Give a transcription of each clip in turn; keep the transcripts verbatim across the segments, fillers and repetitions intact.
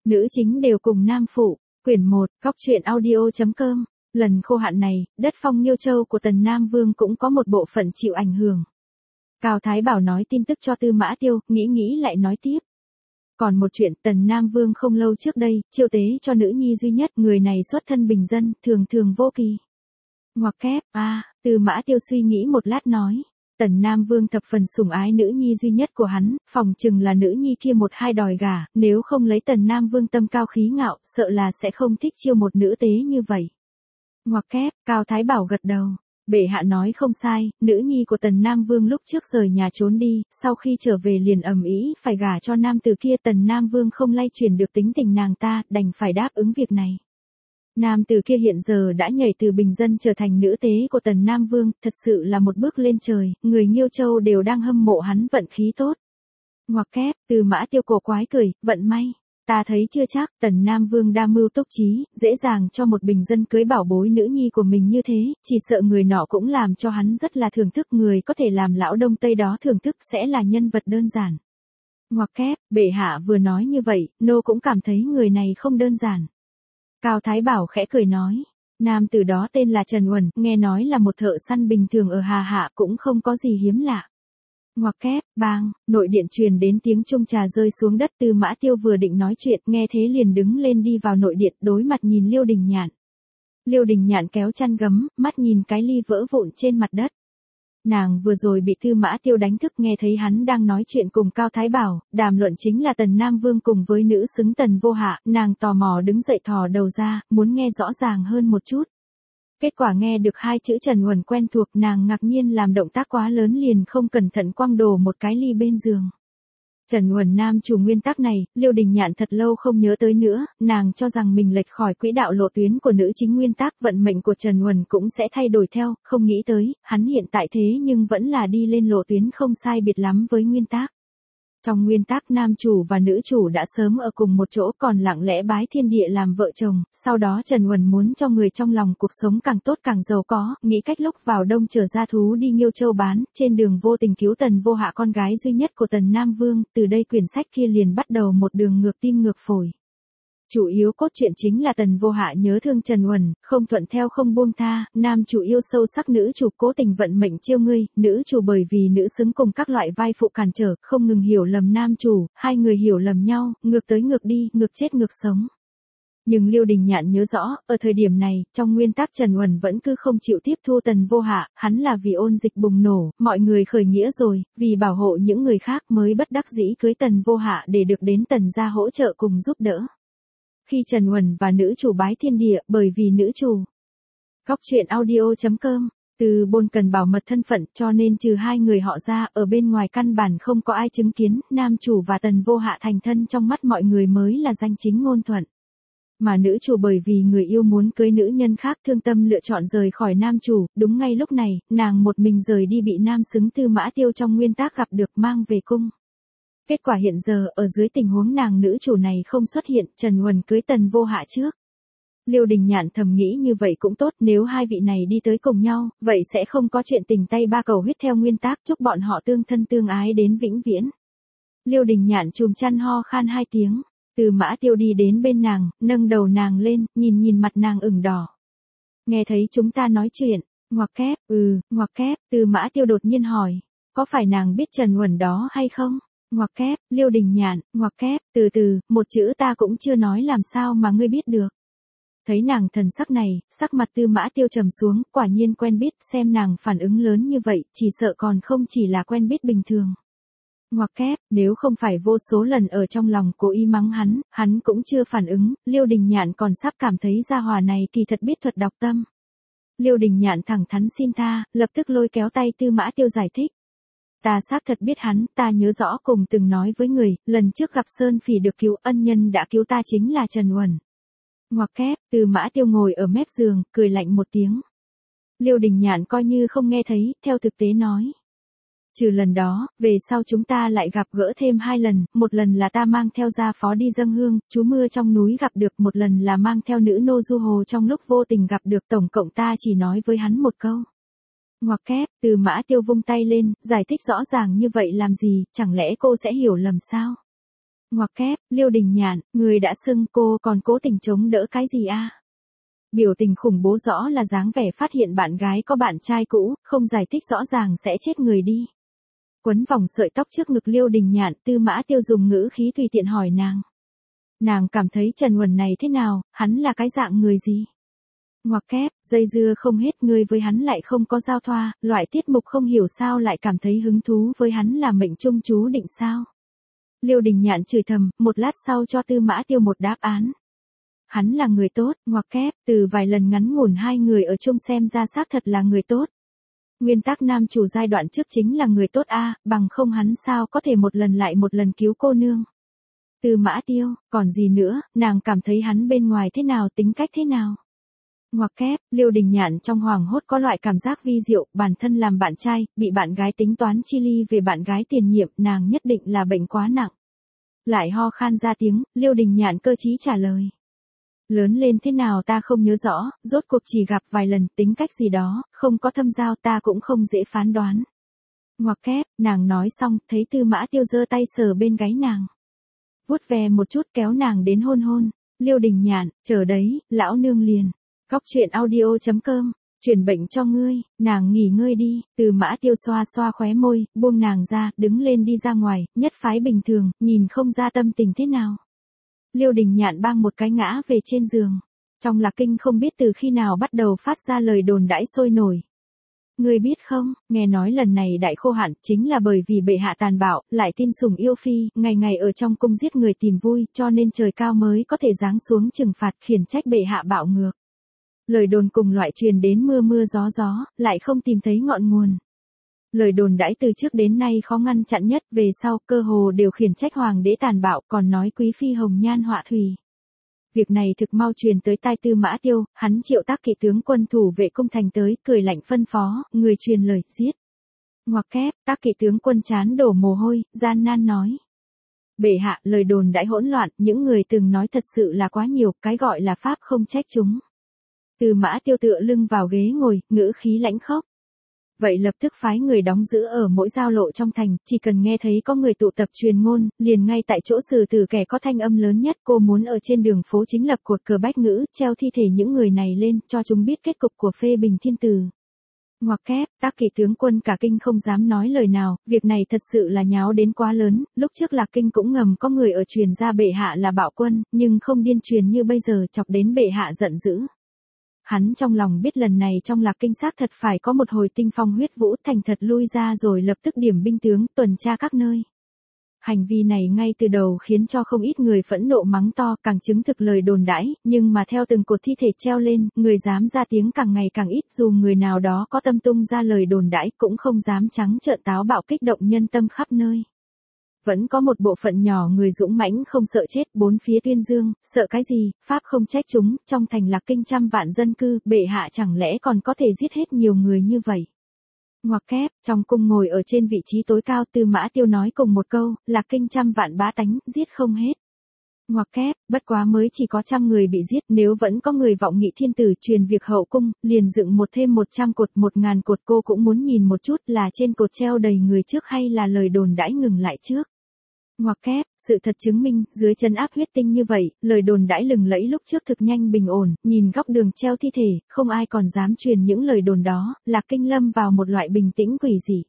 Nữ chính đều cùng nam phụ, quyển một, góc truyện audio.com. Lần khô hạn này, đất phong Nghiêu Châu của Tần Nam Vương cũng có một bộ phận chịu ảnh hưởng. Cao Thái Bảo nói tin tức cho Tư Mã Tiêu, nghĩ nghĩ lại nói tiếp. Còn một chuyện, Tần Nam Vương không lâu trước đây, chiêu tế cho nữ nhi duy nhất, người này xuất thân bình dân, thường thường vô kỳ. Ngoặc kép, a, à, Tư Mã Tiêu suy nghĩ một lát nói. Tần Nam Vương thập phần sủng ái nữ nhi duy nhất của hắn, phòng chừng là nữ nhi kia một hai đòi gả, nếu không lấy Tần Nam Vương tâm cao khí ngạo, sợ là sẽ không thích chiêu một nữ tế như vậy. Ngoặc kép, Cao Thái Bảo gật đầu. Bệ hạ nói không sai, nữ nhi của Tần Nam Vương lúc trước rời nhà trốn đi, sau khi trở về liền ầm ĩ phải gả cho nam tử kia. Tần Nam Vương không lay chuyển được tính tình nàng ta, đành phải đáp ứng việc này. Nam tử kia hiện giờ đã nhảy từ bình dân trở thành nữ tế của Tần Nam Vương, thật sự là một bước lên trời, người Nghiêu Châu đều đang hâm mộ hắn vận khí tốt. Ngoặc kép, Tư Mã Tiêu cổ quái cười, vận may. Ta thấy chưa chắc, Tần Nam Vương đa mưu túc trí, dễ dàng cho một bình dân cưới bảo bối nữ nhi của mình như thế, chỉ sợ người nọ cũng làm cho hắn rất là thưởng thức. Người có thể làm lão Đông Tây đó thưởng thức sẽ là nhân vật đơn giản. Ngoặc kép, bệ hạ vừa nói như vậy, nô cũng cảm thấy người này không đơn giản. Cao Thái Bảo khẽ cười nói, nam tử đó tên là Trần Uẩn, nghe nói là một thợ săn bình thường ở Hà Hạ, cũng không có gì hiếm lạ. Ngoặc kép, bang, nội điện truyền đến tiếng chung trà rơi xuống đất. Tư Mã Tiêu vừa định nói chuyện, nghe thế liền đứng lên đi vào nội điện, đối mặt nhìn Liêu Đình Nhạn. Liêu Đình Nhạn kéo chăn gấm, mắt nhìn cái ly vỡ vụn trên mặt đất. Nàng vừa rồi bị Tư Mã Tiêu đánh thức, nghe thấy hắn đang nói chuyện cùng Cao Thái Bảo, đàm luận chính là Tần Nam Vương cùng với nữ xứng Tần Vô Hạ, nàng tò mò đứng dậy thò đầu ra, muốn nghe rõ ràng hơn một chút. Kết quả nghe được hai chữ Trần Uẩn quen thuộc, nàng ngạc nhiên làm động tác quá lớn liền không cẩn thận quăng đổ một cái ly bên giường. Trần Uẩn nam chủ nguyên tắc này, Liêu Đình Nhạn thật lâu không nhớ tới nữa, nàng cho rằng mình lệch khỏi quỹ đạo lộ tuyến của nữ chính nguyên tắc, vận mệnh của Trần Uẩn cũng sẽ thay đổi theo, không nghĩ tới, hắn hiện tại thế nhưng vẫn là đi lên lộ tuyến không sai biệt lắm với nguyên tắc. Trong nguyên tắc nam chủ và nữ chủ đã sớm ở cùng một chỗ, còn lặng lẽ bái thiên địa làm vợ chồng, sau đó Trần Uẩn muốn cho người trong lòng cuộc sống càng tốt càng giàu có, nghĩ cách lúc vào đông chở gia thú đi Nghiêu Châu bán, trên đường vô tình cứu Tần Vô Hạ con gái duy nhất của Tần Nam Vương, từ đây quyển sách kia liền bắt đầu một đường ngược tim ngược phổi. Chủ yếu cốt truyện chính là Tần Vô Hạ nhớ thương Trần Uẩn, không thuận theo không buông tha, nam chủ yêu sâu sắc nữ chủ cố tình vận mệnh chiêu ngươi, nữ chủ bởi vì nữ xứng cùng các loại vai phụ cản trở, không ngừng hiểu lầm nam chủ, hai người hiểu lầm nhau, ngược tới ngược đi, ngược chết ngược sống. Nhưng Liêu Đình Nhạn nhớ rõ, ở thời điểm này, trong nguyên tắc Trần Uẩn vẫn cứ không chịu tiếp thu Tần Vô Hạ, hắn là vì ôn dịch bùng nổ, mọi người khởi nghĩa rồi, vì bảo hộ những người khác mới bất đắc dĩ cưới Tần Vô Hạ để được đến Tần gia hỗ trợ cùng giúp đỡ. Khi Trần Uẩn và nữ chủ bái thiên địa, bởi vì nữ chủ. Góc truyện audio.com, từ Bôn cần bảo mật thân phận cho nên trừ hai người họ ra, ở bên ngoài căn bản không có ai chứng kiến, nam chủ và Tần Vô Hạ thành thân trong mắt mọi người mới là danh chính ngôn thuận. Mà nữ chủ bởi vì người yêu muốn cưới nữ nhân khác thương tâm lựa chọn rời khỏi nam chủ, đúng ngay lúc này, nàng một mình rời đi bị nam xứng Tư Mã Tiêu trong nguyên tắc gặp được mang về cung. Kết quả hiện giờ, ở dưới tình huống nàng nữ chủ này không xuất hiện, Trần Uẩn cưới Tần Vô Hạ trước. Liêu Đình Nhạn thầm nghĩ như vậy cũng tốt, nếu hai vị này đi tới cùng nhau, vậy sẽ không có chuyện tình tay ba cầu huyết theo nguyên tắc, chúc bọn họ tương thân tương ái đến vĩnh viễn. Liêu Đình Nhạn chùm chăn ho khan hai tiếng, Tư Mã Tiêu đi đến bên nàng, nâng đầu nàng lên, nhìn nhìn mặt nàng ửng đỏ. Nghe thấy chúng ta nói chuyện, ngoặc kép, ừ, ngoặc kép, Tư Mã Tiêu đột nhiên hỏi, có phải nàng biết Trần Uẩn đó hay không? Ngoặc kép, Liêu Đình Nhạn, ngoặc kép, từ từ, một chữ ta cũng chưa nói làm sao mà ngươi biết được. Thấy nàng thần sắc này, sắc mặt Tư Mã Tiêu trầm xuống, quả nhiên quen biết, xem nàng phản ứng lớn như vậy, chỉ sợ còn không chỉ là quen biết bình thường. Ngoặc kép, nếu không phải vô số lần ở trong lòng cố ý mắng hắn, hắn cũng chưa phản ứng, Liêu Đình Nhạn còn sắp cảm thấy gia hỏa này kỳ thật biết thuật đọc tâm. Liêu Đình Nhạn thẳng thắn xin tha, lập tức lôi kéo tay Tư Mã Tiêu giải thích. Ta xác thật biết hắn, ta nhớ rõ cùng từng nói với người, lần trước gặp Sơn Phỉ được cứu, ân nhân đã cứu ta chính là Trần Uẩn. Ngoặc kép, Tư Mã Tiêu ngồi ở mép giường, cười lạnh một tiếng. Liêu Đình Nhạn coi như không nghe thấy, theo thực tế nói. Trừ lần đó, về sau chúng ta lại gặp gỡ thêm hai lần, một lần là ta mang theo gia phó đi dâng hương, chú mưa trong núi gặp được, một lần là mang theo nữ nô Du Hồ trong lúc vô tình gặp được, tổng cộng ta chỉ nói với hắn một câu. Ngoặc kép, Tư Mã Tiêu vung tay lên, giải thích rõ ràng như vậy làm gì, chẳng lẽ cô sẽ hiểu lầm sao? Ngoặc kép, Liêu Đình Nhạn, người đã xưng cô còn cố tình chống đỡ cái gì a? Biểu tình khủng bố rõ là dáng vẻ phát hiện bạn gái có bạn trai cũ, không giải thích rõ ràng sẽ chết người đi. Quấn vòng sợi tóc trước ngực Liêu Đình Nhạn, Tư Mã Tiêu dùng ngữ khí tùy tiện hỏi nàng. Nàng cảm thấy Trần Uẩn này thế nào, hắn là cái dạng người gì? Ngoặc kép, dây dưa không hết, ngươi với hắn lại không có giao thoa, loại tiết mục không hiểu sao lại cảm thấy hứng thú với hắn là mệnh trung chú định sao? Liêu Đình Nhạn chửi thầm, một lát sau cho Tư Mã Tiêu một đáp án. Hắn là người tốt, ngoặc kép, từ vài lần ngắn ngủn hai người ở chung xem ra xác thật là người tốt. Nguyên tắc nam chủ giai đoạn trước chính là người tốt a, bằng không hắn sao có thể một lần lại một lần cứu cô nương. Tư Mã Tiêu, còn gì nữa, nàng cảm thấy hắn bên ngoài thế nào, tính cách thế nào. Ngoặc kép, Liêu Đình Nhạn trong hoàng hốt có loại cảm giác vi diệu, bản thân làm bạn trai, bị bạn gái tính toán chi ly về bạn gái tiền nhiệm, nàng nhất định là bệnh quá nặng. Lại ho khan ra tiếng, Liêu Đình Nhạn cơ trí trả lời. Lớn lên thế nào ta không nhớ rõ, rốt cuộc chỉ gặp vài lần, tính cách gì đó, không có thâm giao ta cũng không dễ phán đoán. Ngoặc kép, nàng nói xong, thấy Tư Mã Tiêu giơ tay sờ bên gáy nàng. Vuốt ve một chút kéo nàng đến hôn hôn. Liêu Đình Nhạn, chờ đấy, lão nương liền. Góc truyện audio chấm com, truyền bệnh cho ngươi, nàng nghỉ ngơi đi. Tư Mã Tiêu xoa xoa khóe môi, buông nàng ra, đứng lên đi ra ngoài, nhất phái bình thường, nhìn không ra tâm tình thế nào. Liêu Đình Nhạn bang một cái ngã về trên giường. Trong Lạc Kinh không biết từ khi nào bắt đầu phát ra lời đồn đãi sôi nổi. Ngươi biết không, nghe nói lần này đại khô hạn chính là bởi vì bệ hạ tàn bạo, lại tin sủng yêu phi, ngày ngày ở trong cung giết người tìm vui, cho nên trời cao mới có thể giáng xuống trừng phạt khiển trách bệ hạ bạo ngược. Lời đồn cùng loại truyền đến mưa mưa gió gió, lại không tìm thấy ngọn nguồn. Lời đồn đãi từ trước đến nay khó ngăn chặn nhất, về sau cơ hồ đều khiển trách hoàng đế tàn bạo, còn nói quý phi hồng nhan họa thủy. Việc này thực mau truyền tới tai Tư Mã Tiêu, hắn triệu tác kỵ tướng quân thủ vệ cung thành tới, cười lạnh phân phó, người truyền lời, giết. Ngoặc kép, tác kỵ tướng quân chán đổ mồ hôi, gian nan nói. Bệ hạ, lời đồn đãi hỗn loạn, những người từng nói thật sự là quá nhiều, cái gọi là pháp không trách chúng. Tư Mã Tiêu tựa lưng vào ghế ngồi, ngữ khí lãnh khốc. Vậy lập tức phái người đóng giữ ở mỗi giao lộ trong thành, chỉ cần nghe thấy có người tụ tập truyền ngôn, liền ngay tại chỗ xử tử kẻ có thanh âm lớn nhất. Cô muốn ở trên đường phố chính lập cột cờ bách ngữ, treo thi thể những người này lên, cho chúng biết kết cục của phê bình thiên tử. Ngoặc kép, tác kỵ tướng quân cả kinh không dám nói lời nào, việc này thật sự là nháo đến quá lớn, lúc trước Lạc Kinh cũng ngầm có người ở truyền ra bệ hạ là bạo quân, nhưng không điên truyền như bây giờ, chọc đến bệ hạ giận dữ. Hắn trong lòng biết lần này trong Lạc Kinh xác thật phải có một hồi tinh phong huyết vũ, thành thật lui ra rồi lập tức điểm binh tướng, tuần tra các nơi. Hành vi này ngay từ đầu khiến cho không ít người phẫn nộ mắng to, càng chứng thực lời đồn đãi, nhưng mà theo từng cột thi thể treo lên, người dám ra tiếng càng ngày càng ít, dù người nào đó có tâm tung ra lời đồn đãi cũng không dám trắng trợn táo bạo kích động nhân tâm khắp nơi. Vẫn có một bộ phận nhỏ người dũng mãnh không sợ chết, bốn phía tuyên dương, sợ cái gì, pháp không trách chúng, trong thành Lạc Kinh trăm vạn dân cư, bệ hạ chẳng lẽ còn có thể giết hết nhiều người như vậy. Ngoặc kép, trong cung ngồi ở trên vị trí tối cao, Tư Mã Tiêu nói cùng một câu, Lạc Kinh trăm vạn bá tánh, giết không hết. Ngoặc kép, bất quá mới chỉ có trăm người bị giết, nếu vẫn có người vọng nghị thiên tử truyền việc hậu cung, liền dựng một thêm một trăm cột, một ngàn cột, cô cũng muốn nhìn một chút là trên cột treo đầy người trước hay là lời đồn đãi ngừng lại trước. Ngoặc kép, sự thật chứng minh, dưới chân áp huyết tinh như vậy, lời đồn đãi lừng lẫy lúc trước thực nhanh bình ổn, nhìn góc đường treo thi thể, không ai còn dám truyền những lời đồn đó, Lạc Kinh lâm vào một loại bình tĩnh quỷ dị.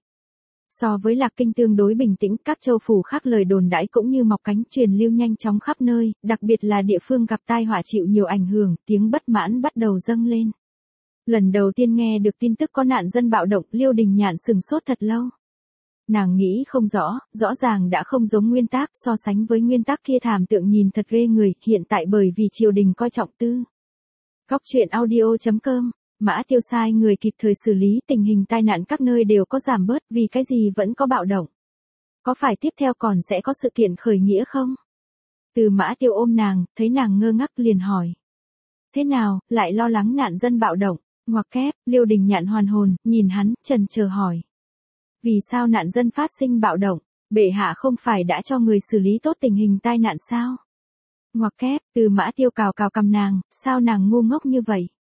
So với Lạc Kinh tương đối bình tĩnh, các châu phủ khác lời đồn đãi cũng như mọc cánh truyền lưu nhanh chóng khắp nơi, đặc biệt là địa phương gặp tai họa chịu nhiều ảnh hưởng, tiếng bất mãn bắt đầu dâng lên. Lần đầu tiên nghe được tin tức có nạn dân bạo động, Liêu Đình Nhạn sừng sốt thật lâu. Nàng nghĩ không rõ, rõ ràng đã không giống nguyên tác, so sánh với nguyên tác kia thảm tượng nhìn thật ghê người, hiện tại bởi vì triều đình coi trọng tư. Góc truyện audio chấm com, Mã Tiêu sai người kịp thời xử lý, tình hình tai nạn các nơi đều có giảm bớt, vì cái gì vẫn có bạo động. Có phải tiếp theo còn sẽ có sự kiện khởi nghĩa không? Từ Mã Tiêu ôm nàng, thấy nàng ngơ ngác liền hỏi. Thế nào, lại lo lắng nạn dân bạo động? Ngoặc kép, Liêu Đình Nhạn hoàn hồn, nhìn hắn, trần chờ hỏi. Vì sao nạn dân phát sinh bạo động? Bệ hạ không phải đã cho người xử lý tốt tình hình tai nạn sao? Ngoặc kép, Từ Mã Tiêu cào cào cầm nàng, sao nàng ngu ngốc như vậy?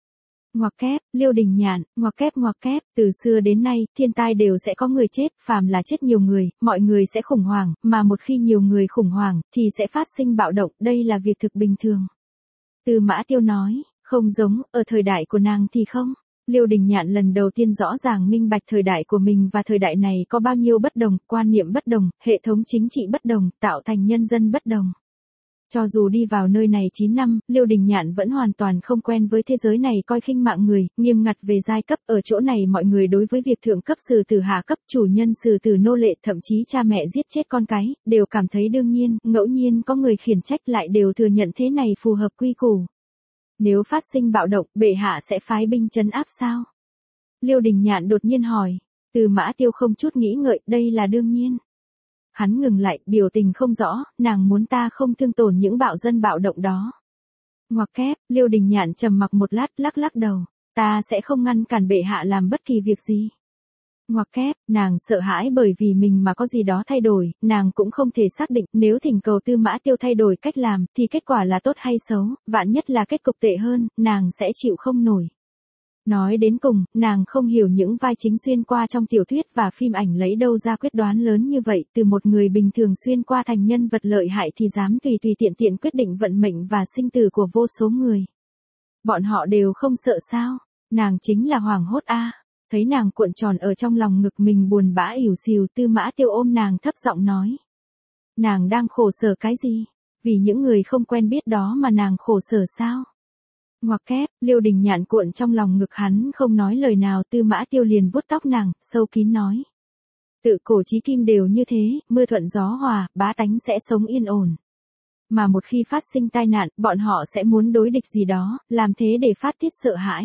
Ngoặc kép, Liêu Đình Nhạn, ngoặc kép ngoặc kép, từ xưa đến nay, thiên tai đều sẽ có người chết, phàm là chết nhiều người, mọi người sẽ khủng hoảng, mà một khi nhiều người khủng hoảng, thì sẽ phát sinh bạo động, đây là việc thực bình thường. Tư Mã Tiêu nói, không giống, ở thời đại của nàng thì không. Liêu Đình Nhạn lần đầu tiên rõ ràng minh bạch thời đại của mình và thời đại này có bao nhiêu bất đồng, quan niệm bất đồng, hệ thống chính trị bất đồng, tạo thành nhân dân bất đồng. Cho dù đi vào nơi này chín năm, Liêu Đình Nhạn vẫn hoàn toàn không quen với thế giới này coi khinh mạng người, nghiêm ngặt về giai cấp, ở chỗ này mọi người đối với việc thượng cấp xử tử hạ cấp, chủ nhân xử tử nô lệ, thậm chí cha mẹ giết chết con cái, đều cảm thấy đương nhiên, ngẫu nhiên có người khiển trách lại đều thừa nhận thế này phù hợp quy củ. Nếu phát sinh bạo động, bệ hạ sẽ phái binh trấn áp sao? Liêu Đình Nhạn đột nhiên hỏi. Tư Mã Tiêu không chút nghĩ ngợi, đây là đương nhiên. Hắn ngừng lại, biểu tình không rõ, nàng muốn ta không thương tổn những bạo dân bạo động đó. Ngoặc kép, Liêu Đình Nhạn trầm mặc một lát, lắc lắc đầu. Ta sẽ không ngăn cản bệ hạ làm bất kỳ việc gì. Ngoặc kép, nàng sợ hãi bởi vì mình mà có gì đó thay đổi, nàng cũng không thể xác định nếu thỉnh cầu Tư Mã Tiêu thay đổi cách làm thì kết quả là tốt hay xấu, vạn nhất là kết cục tệ hơn, nàng sẽ chịu không nổi. Nói đến cùng, nàng không hiểu những vai chính xuyên qua trong tiểu thuyết và phim ảnh lấy đâu ra quyết đoán lớn như vậy, từ một người bình thường xuyên qua thành nhân vật lợi hại thì dám tùy tùy tiện tiện quyết định vận mệnh và sinh tử của vô số người. Bọn họ đều không sợ sao? Nàng chính là hoảng hốt a. Thấy nàng cuộn tròn ở trong lòng ngực mình buồn bã ỉu xìu, Tư Mã Tiêu ôm nàng thấp giọng nói. Nàng đang khổ sở cái gì? Vì những người không quen biết đó mà nàng khổ sở sao? Ngoặc kép, Liêu Đình Nhạn cuộn trong lòng ngực hắn không nói lời nào, Tư Mã Tiêu liền vuốt tóc nàng, sâu kín nói. Tự cổ chí kim đều như thế, mưa thuận gió hòa, bá tánh sẽ sống yên ổn. Mà một khi phát sinh tai nạn, bọn họ sẽ muốn đối địch gì đó, làm thế để phát tiết sợ hãi.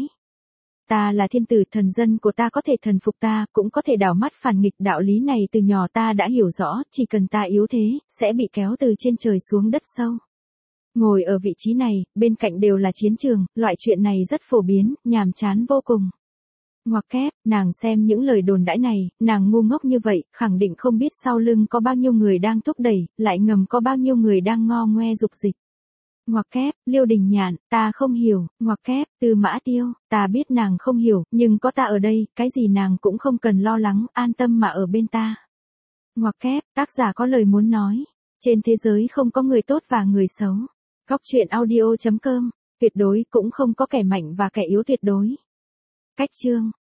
Ta là thiên tử, thần dân của ta có thể thần phục ta, cũng có thể đảo mắt phản nghịch, đạo lý này từ nhỏ ta đã hiểu rõ, chỉ cần ta yếu thế, sẽ bị kéo từ trên trời xuống đất sâu. Ngồi ở vị trí này, bên cạnh đều là chiến trường, loại chuyện này rất phổ biến, nhàm chán vô cùng. Ngoặc kép, nàng xem những lời đồn đãi này, nàng ngu ngốc như vậy, khẳng định không biết sau lưng có bao nhiêu người đang thúc đẩy, lại ngầm có bao nhiêu người đang ngo ngoe dục dịch. Ngoặc kép, Liêu Đình Nhạn, ta không hiểu, ngoặc kép, Tư Mã Tiêu, ta biết nàng không hiểu, nhưng có ta ở đây, cái gì nàng cũng không cần lo lắng, an tâm mà ở bên ta. Ngoặc kép, tác giả có lời muốn nói, trên thế giới không có người tốt và người xấu. Góc truyện audio chấm com, tuyệt đối cũng không có kẻ mạnh và kẻ yếu tuyệt đối. Cách chương